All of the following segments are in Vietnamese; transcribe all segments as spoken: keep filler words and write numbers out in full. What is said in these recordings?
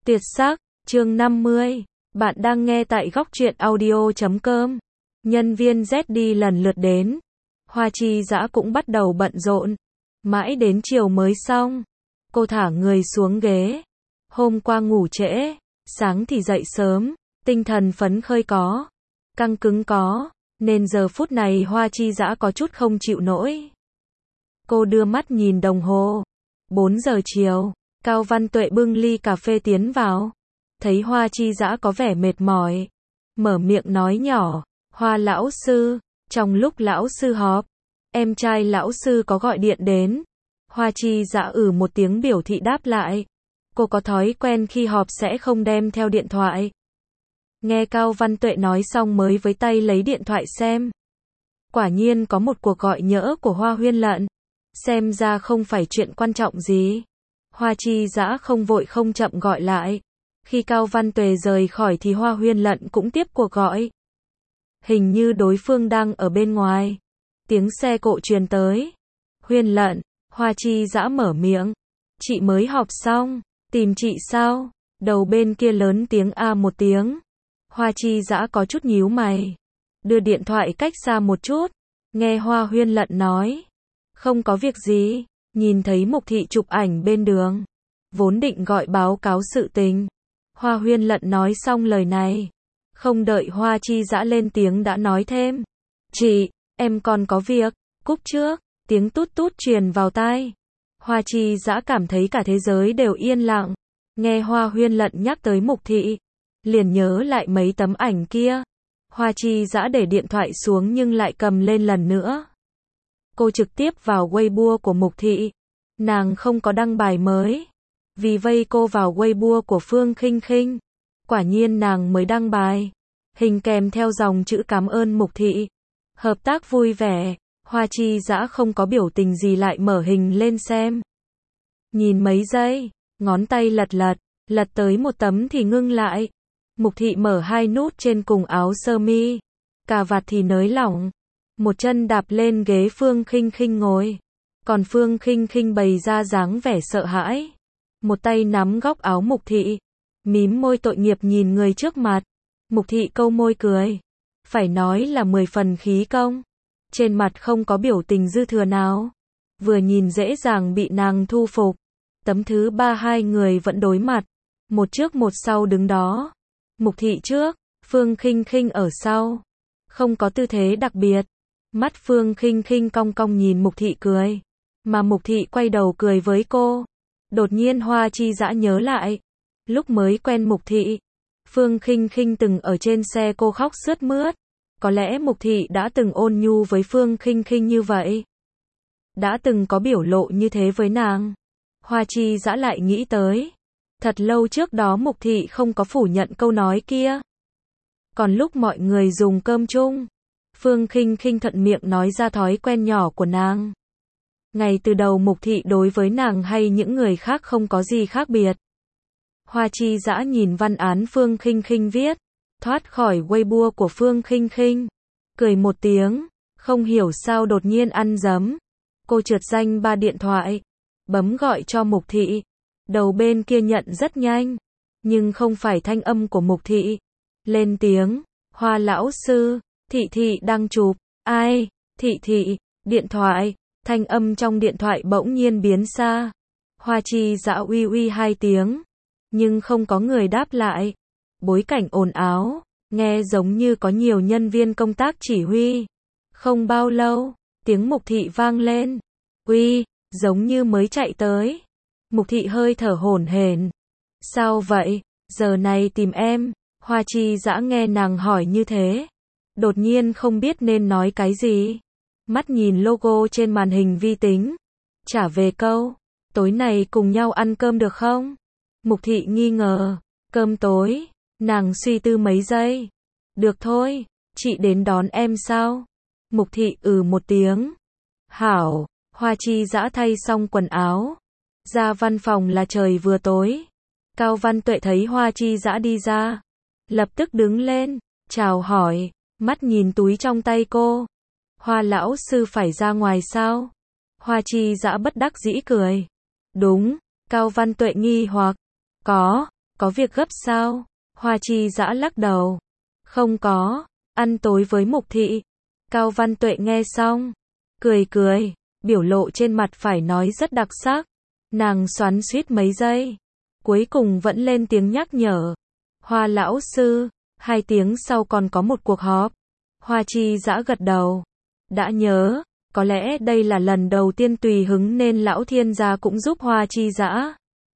Tuyệt sắc, chương năm mươi. Bạn đang nghe tại góc truyện audio chấm com. Nhân viên Z đi lần lượt đến. Hoa Chi Dã cũng bắt đầu bận rộn. Mãi đến chiều mới xong. Cô thả người xuống ghế. Hôm qua ngủ trễ, sáng thì dậy sớm, tinh thần phấn khơi có, căng cứng có, nên giờ phút này Hoa Chi Dã có chút không chịu nổi. Cô đưa mắt nhìn đồng hồ. bốn giờ chiều, Cao Văn Tuệ bưng ly cà phê tiến vào. Thấy Hoa Chi Dã có vẻ mệt mỏi. Mở miệng nói nhỏ, Hoa lão sư, trong lúc lão sư họp, em trai lão sư có gọi điện đến. Hoa Chi Dã ừ một tiếng biểu thị đáp lại. Cô có thói quen khi họp sẽ không đem theo điện thoại. Nghe Cao Văn Tuệ nói xong mới với tay lấy điện thoại xem. Quả nhiên có một cuộc gọi nhỡ của Hoa Huyên Lận. Xem ra không phải chuyện quan trọng gì. Hoa Chi Dã không vội không chậm gọi lại. Khi Cao Văn Tuệ rời khỏi thì Hoa Huyên Lận cũng tiếp cuộc gọi. Hình như đối phương đang ở bên ngoài. Tiếng xe cộ truyền tới. Huyên Lận, Hoa Chi Dã mở miệng. Chị mới họp xong, tìm chị sao? Đầu bên kia lớn tiếng a một tiếng. Hoa Chi Dã có chút nhíu mày. Đưa điện thoại cách xa một chút. Nghe Hoa Huyên Lận nói. Không có việc gì, nhìn thấy Mục Thị chụp ảnh bên đường. Vốn định gọi báo cáo sự tình. Hoa Huyên Lận nói xong lời này. Không đợi Hoa Chi Dã lên tiếng đã nói thêm. Chị, em còn có việc, cúp trước, tiếng tút tút truyền vào tai. Hoa Chi Dã cảm thấy cả thế giới đều yên lặng. Nghe Hoa Huyên Lận nhắc tới Mục Thị. Liền nhớ lại mấy tấm ảnh kia. Hoa Chi Dã để điện thoại xuống nhưng lại cầm lên lần nữa. Cô trực tiếp vào Weibo của Mục Thị. Nàng không có đăng bài mới. Vì vây cô vào Weibo của Phương Khinh Khinh. Quả nhiên nàng mới đăng bài. Hình kèm theo dòng chữ cảm ơn Mục Thị. Hợp tác vui vẻ. Hoa Chi Dã không có biểu tình gì lại mở hình lên xem. Nhìn mấy giây. Ngón tay lật lật. Lật tới một tấm thì ngưng lại. Mục Thị mở hai nút trên cùng áo sơ mi. Cà vạt thì nới lỏng. Một chân đạp lên ghế Phương Khinh Khinh ngồi. Còn Phương Khinh Khinh bày ra dáng vẻ sợ hãi. Một tay nắm góc áo Mục Thị. Mím môi tội nghiệp nhìn người trước mặt. Mục Thị câu môi cười. Phải nói là mười phần khí công. Trên mặt không có biểu tình dư thừa nào. Vừa nhìn dễ dàng bị nàng thu phục. Tấm thứ ba hai người vẫn đối mặt. Một trước một sau đứng đó. Mục Thị trước, Phương Khinh Khinh ở sau. Không có tư thế đặc biệt. Mắt Phương Khinh Khinh cong cong nhìn Mục Thị cười. Mà Mục Thị quay đầu cười với cô. Đột nhiên Hoa Chi Dã nhớ lại. Lúc mới quen Mục Thị, Phương Khinh Khinh từng ở trên xe cô khóc sướt mướt. Có lẽ Mục Thị đã từng ôn nhu với Phương Khinh Khinh như vậy. Đã từng có biểu lộ như thế với nàng. Hoa Chi Dã lại nghĩ tới. Thật lâu trước đó Mục Thị không có phủ nhận câu nói kia. Còn lúc mọi người dùng cơm chung, Phương Khinh Khinh thuận miệng nói ra thói quen nhỏ của nàng. Ngay từ đầu Mục Thị đối với nàng hay những người khác không có gì khác biệt. Hoa Chi Dã nhìn văn án Phương Khinh Khinh viết, thoát khỏi Weibo của Phương Khinh Khinh, cười một tiếng, không hiểu sao đột nhiên ăn dấm. Cô trượt danh ba điện thoại, bấm gọi cho Mục Thị. Đầu bên kia nhận rất nhanh, nhưng không phải thanh âm của Mục Thị. Lên tiếng, Hoa lão sư, Thị Thị đang chụp, ai, Thị Thị, điện thoại, thanh âm trong điện thoại bỗng nhiên biến xa. Hoa Chi Dã uy uy hai tiếng, nhưng không có người đáp lại. Bối cảnh ồn ào, nghe giống như có nhiều nhân viên công tác chỉ huy. Không bao lâu, tiếng Mục Thị vang lên. Uy, giống như mới chạy tới. Mục Thị hơi thở hổn hển. Sao vậy, giờ này tìm em? Hoa Chi Dã nghe nàng hỏi như thế. Đột nhiên không biết nên nói cái gì. Mắt nhìn logo trên màn hình vi tính. Trả về câu, tối nay cùng nhau ăn cơm được không? Mục Thị nghi ngờ. Cơm tối, nàng suy tư mấy giây. Được thôi, chị đến đón em sao? Mục Thị ừ một tiếng. Hảo, Hoa Chi Dã thay xong quần áo. Ra văn phòng là trời vừa tối. Cao Văn Tuệ thấy Hoa Chi Dã đi ra. Lập tức đứng lên, chào hỏi, mắt nhìn túi trong tay cô. Hoa lão sư phải ra ngoài sao? Hoa Chi Dã bất đắc dĩ cười. Đúng, Cao Văn Tuệ nghi hoặc. Có, Có việc gấp sao? Hoa Chi Dã lắc đầu. Không có, ăn tối với Mục Thị. Cao Văn Tuệ nghe xong, cười cười, biểu lộ trên mặt phải nói rất đặc sắc. Nàng xoắn xuýt mấy giây, cuối cùng vẫn lên tiếng nhắc nhở. Hoa lão sư, hai tiếng sau còn có một cuộc họp. Hoa Chi Dã gật đầu. Đã nhớ, có lẽ đây là lần đầu tiên tùy hứng nên lão thiên gia cũng giúp Hoa Chi Dã.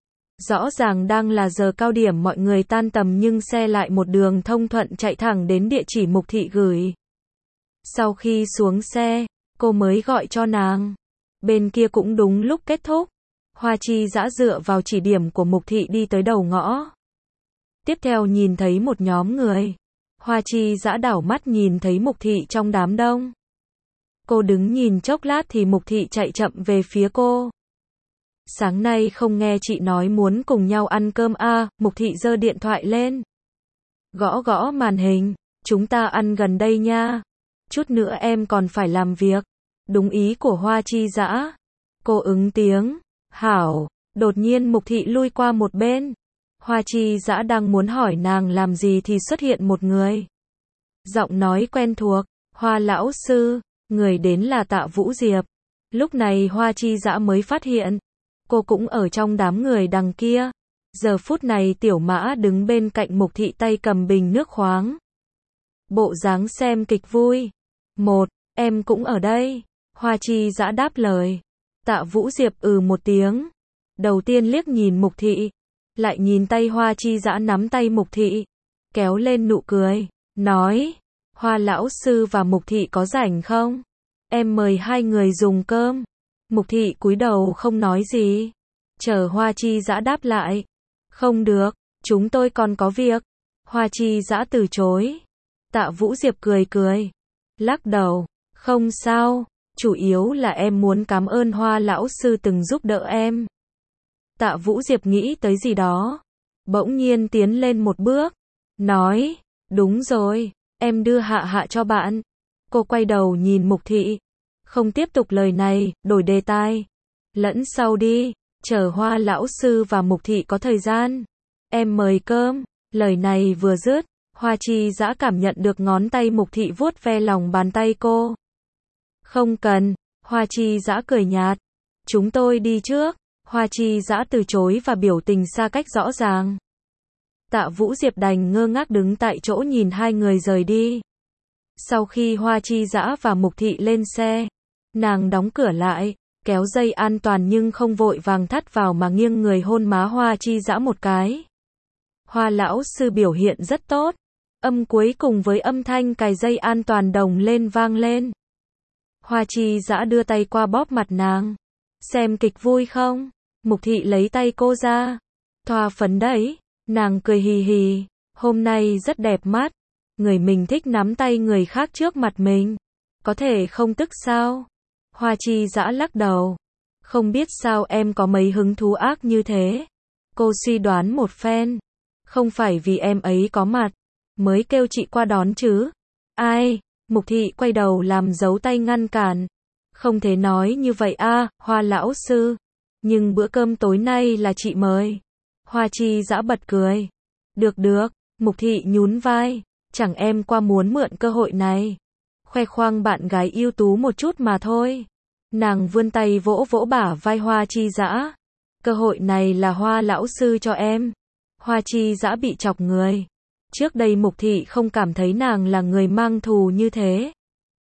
Rõ ràng đang là giờ cao điểm mọi người tan tầm nhưng xe lại một đường thông thuận chạy thẳng đến địa chỉ Mục Thị gửi. Sau khi xuống xe, cô mới gọi cho nàng. Bên kia cũng đúng lúc kết thúc. Hoa Chi Dã dựa vào chỉ điểm của Mục Thị đi tới đầu ngõ. Tiếp theo nhìn thấy một nhóm người. Hoa Chi Dã đảo mắt nhìn thấy Mục Thị trong đám đông. Cô đứng nhìn chốc lát thì Mục Thị chạy chậm về phía cô. Sáng nay không nghe chị nói muốn cùng nhau ăn cơm à, Mục Thị giơ điện thoại lên. Gõ gõ màn hình, chúng ta ăn gần đây nha. Chút nữa em còn phải làm việc. Đúng ý của Hoa Chi Dã. Cô ứng tiếng, hảo, đột nhiên Mục Thị lui qua một bên. Hoa Chi Dã đang muốn hỏi nàng làm gì thì xuất hiện một người. Giọng nói quen thuộc, Hoa lão sư, người đến là Tạ Vũ Diệp. Lúc này Hoa Chi Dã mới phát hiện, cô cũng ở trong đám người đằng kia. Giờ phút này Tiểu Mã đứng bên cạnh Mục Thị tay cầm bình nước khoáng. Bộ dáng xem kịch vui. Một, em cũng ở đây. Hoa Chi Dã đáp lời. Tạ Vũ Diệp ừ một tiếng. Đầu tiên liếc nhìn Mục Thị. Lại nhìn tay Hoa Chi Dã nắm tay Mục Thị. Kéo lên nụ cười. Nói. Hoa lão sư và Mục Thị có rảnh không? Em mời hai người dùng cơm. Mục Thị cúi đầu không nói gì. Chờ Hoa Chi Dã đáp lại. Không được, chúng tôi còn có việc. Hoa Chi Dã từ chối. Tạ Vũ Diệp cười cười. Lắc đầu. Không sao, chủ yếu là em muốn cảm ơn Hoa lão sư từng giúp đỡ em. Tạ Vũ Diệp nghĩ tới gì đó. Bỗng nhiên tiến lên một bước. Nói. Đúng rồi, em đưa Hạ Hạ cho bạn. Cô quay đầu nhìn Mục Thị. Không tiếp tục lời này, đổi đề tài. Lẫn sau đi, chờ Hoa lão sư và Mục Thị có thời gian. Em mời cơm. Lời này vừa dứt, Hoa Chi Dã cảm nhận được ngón tay Mục Thị vuốt ve lòng bàn tay cô. Không cần, Hoa Chi Dã cười nhạt. Chúng tôi đi trước. Hoa Chi Dã từ chối và biểu tình xa cách rõ ràng. Tạ Vũ Diệp đành ngơ ngác đứng tại chỗ nhìn hai người rời đi. Sau khi Hoa Chi Dã và Mục Thị lên xe, nàng đóng cửa lại, kéo dây an toàn nhưng không vội vàng thắt vào mà nghiêng người hôn má Hoa Chi Dã một cái. Hoa lão sư biểu hiện rất tốt. Âm cuối cùng với âm thanh cài dây an toàn đồng lên vang lên. Hoa Chi Dã đưa tay qua bóp mặt nàng. Xem kịch vui không? Mục Thị lấy tay cô ra. Thoa phấn đấy. Nàng cười hì hì. Hôm nay rất đẹp mắt. Người mình thích nắm tay người khác trước mặt mình. Có thể không tức sao? Hoa Chi Dã lắc đầu. Không biết sao em có mấy hứng thú ác như thế. Cô suy đoán một phen. Không phải vì em ấy có mặt mới kêu chị qua đón chứ. Ai? Mục Thị quay đầu làm dấu tay ngăn cản. Không thể nói như vậy a, Hoa lão sư. Nhưng bữa cơm tối nay là chị mời. Hoa Chi Dã bật cười. Được được, Mục Thị nhún vai. Chẳng em qua muốn mượn cơ hội này. Khoe khoang bạn gái ưu tú một chút mà thôi. Nàng vươn tay vỗ vỗ bả vai Hoa Chi Dã. Cơ hội này là Hoa lão sư cho em. Hoa Chi Dã bị chọc người. Trước đây Mục Thị không cảm thấy nàng là người mang thù như thế.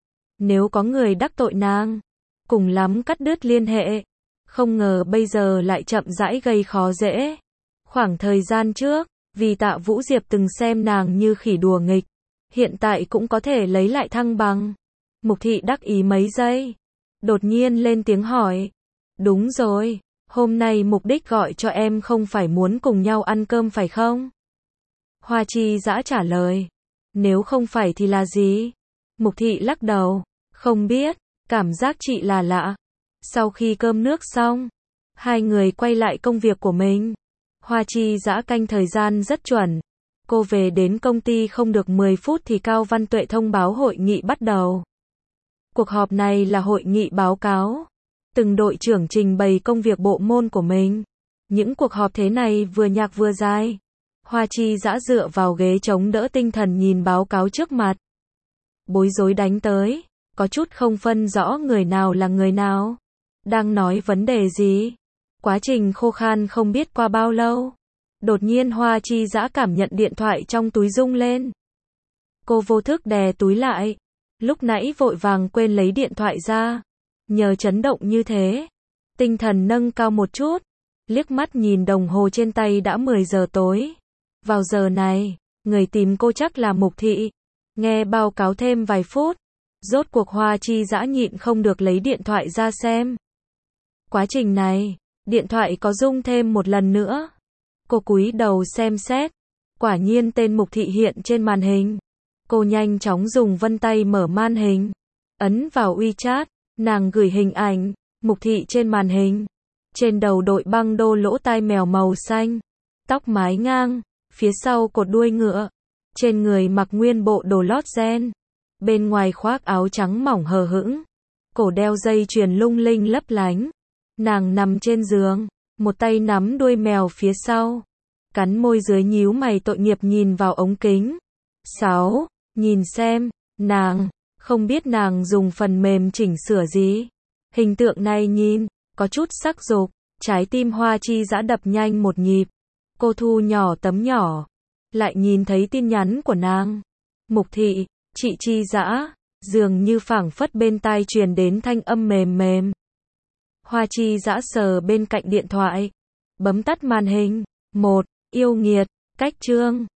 Nếu có người đắc tội nàng, cùng lắm cắt đứt liên hệ. Không ngờ bây giờ lại chậm rãi gây khó dễ. Khoảng thời gian trước, vì Tạ Vũ Diệp từng xem nàng như khỉ đùa nghịch, hiện tại cũng có thể lấy lại thăng bằng. Mục Thị đắc ý mấy giây, đột nhiên lên tiếng hỏi. Đúng rồi, hôm nay mục đích gọi cho em không phải muốn cùng nhau ăn cơm phải không? Hoa Chi Dã trả lời. Nếu không phải thì là gì? Mục Thị lắc đầu. Không biết, cảm giác chị là lạ. Sau khi cơm nước xong, hai người quay lại công việc của mình. Hoa Chi Dã canh thời gian rất chuẩn. Cô về đến công ty không được mười phút thì Cao Văn Tuệ thông báo hội nghị bắt đầu. Cuộc họp này là hội nghị báo cáo. Từng đội trưởng trình bày công việc bộ môn của mình. Những cuộc họp thế này vừa nhạc vừa dài. Hoa Chi Dã dựa vào ghế chống đỡ tinh thần nhìn báo cáo trước mặt. Bối rối đánh tới, có chút không phân rõ người nào là người nào. Đang nói vấn đề gì? Quá trình khô khan không biết qua bao lâu. Đột nhiên Hoa Chi Dã cảm nhận điện thoại trong túi rung lên. Cô vô thức đè túi lại. Lúc nãy vội vàng quên lấy điện thoại ra. Nhờ chấn động như thế, tinh thần nâng cao một chút. Liếc mắt nhìn đồng hồ trên tay đã mười giờ tối. Vào giờ này, người tìm cô chắc là Mục Thị. Nghe báo cáo thêm vài phút. Rốt cuộc Hoa Chi Dã nhịn không được lấy điện thoại ra xem. Quá trình này, điện thoại có rung thêm một lần nữa. Cô cúi đầu xem xét. Quả nhiên tên Mục Thị hiện trên màn hình. Cô nhanh chóng dùng vân tay mở màn hình. Ấn vào WeChat, nàng gửi hình ảnh, Mục Thị trên màn hình. Trên đầu đội băng đô lỗ tai mèo màu xanh. Tóc mái ngang, phía sau cột đuôi ngựa. Trên người mặc nguyên bộ đồ lót ren. Bên ngoài khoác áo trắng mỏng hờ hững. Cổ đeo dây chuyền lung linh lấp lánh. Nàng nằm trên giường, một tay nắm đuôi mèo phía sau. Cắn môi dưới nhíu mày tội nghiệp nhìn vào ống kính. Sáu, nhìn xem, nàng, không biết nàng dùng phần mềm chỉnh sửa gì. Hình tượng này nhìn, có chút sắc dục, trái tim Hoa Chi Dã đập nhanh một nhịp. Cô thu nhỏ tấm nhỏ, lại nhìn thấy tin nhắn của nàng. Mục Thị, chị Chi Dã, dường như phảng phất bên tai truyền đến thanh âm mềm mềm. Hoa Chi Dã sờ bên cạnh điện thoại, bấm tắt màn hình. Một, yêu nghiệt, cách chương.